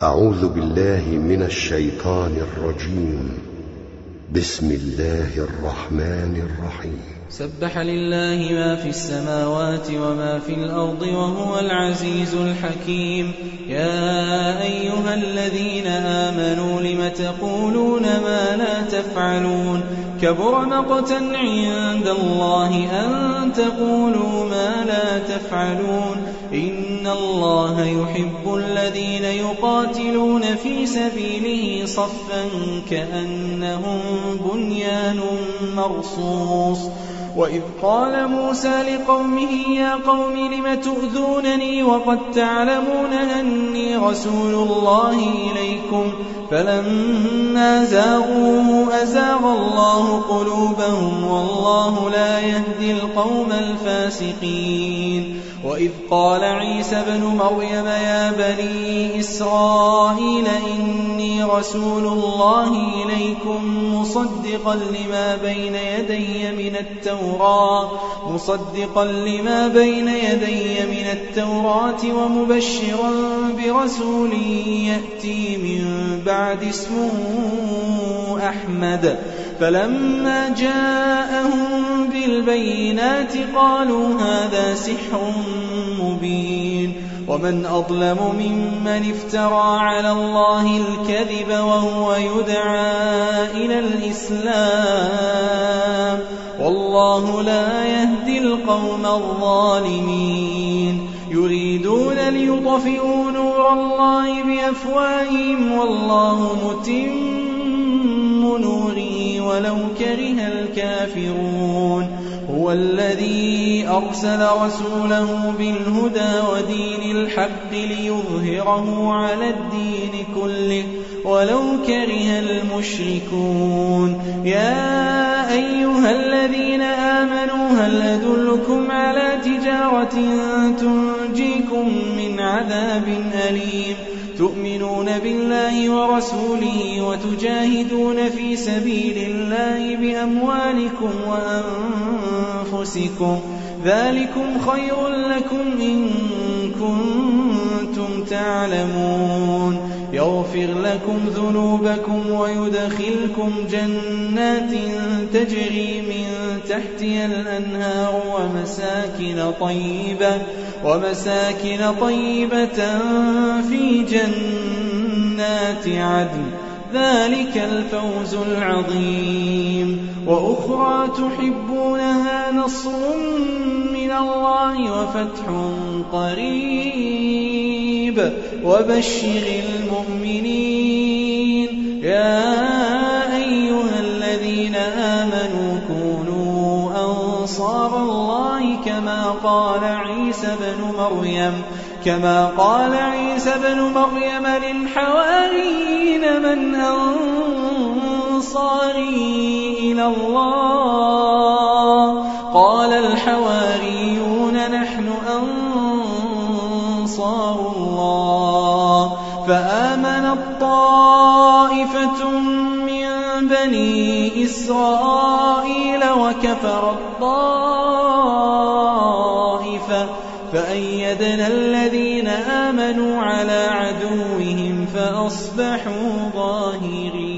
أعوذ بالله من الشيطان الرجيم. بسم الله الرحمن الرحيم. سبح لله ما في السماوات وما في الأرض وهو العزيز الحكيم. يا أيها الذين آمنوا لم تقولون ما لا تفعلون؟ كبر مقتا عند الله أن تقولوا ما لا تفعلون. إن الله يحب الذين يقاتلون في سبيله صفا كأنهم بنيان مرصوص. وإذ قال موسى لقومه يا قوم لم تؤذونني وقد تعلمون أني رسول الله إليكم فلما زاغوا أزاغ الله قلوبهم والله لا يهدي القوم الفاسقين. وإذ قال عيسى ابن مريم يا بني إسرائيل إني رسول الله إليكم مصدقا لما بين يدي من التوراة ومبشرا برسول يأتي من بعد اسمه أحمد. فلما جاءهم بالبينات قالوا هذا سحر مبين. ومن أظلم ممن افترى على الله الكذب وهو يدعى إلى الإسلام والله لا يهدي القوم الظالمين. يريدون ليطفئوا نور الله بأفواههم والله متم نوره ولو كره الكافرون. هو الذي أرسل رسوله بالهدى ودين الحق ليظهره على الدين كله ولو كره المشركون. يا أيها الذين آمنوا هل أدلكم على تجارة تنجيكم من عذاب أليم؟ تؤمنون بالله ورسوله وتجاهدون في سبيل الله بأموالكم وأنفسكم ذلكم خير لكم إن كنتم تعلمون. يغفر لكم ذنوبكم ويدخلكم جنات تجري من تحتها الأنهار ومساكن طيبة في جنات عدن ذلك الفوز العظيم. وأخرى تحبونها نصر من الله وفتح قريب وبشر المؤمنين. يا أيها الذين آمنوا كونوا أنصار الله كما قال عيسى بن مريم للحواريين من أنصاري إلى الله؟ قال الحواريون نحن أنصار الله. فآمنت طائفة من بني إسرائيل وكفرت طائفة فأيدنا الذين آمنوا على عدوهم فأصبحوا ظاهرين.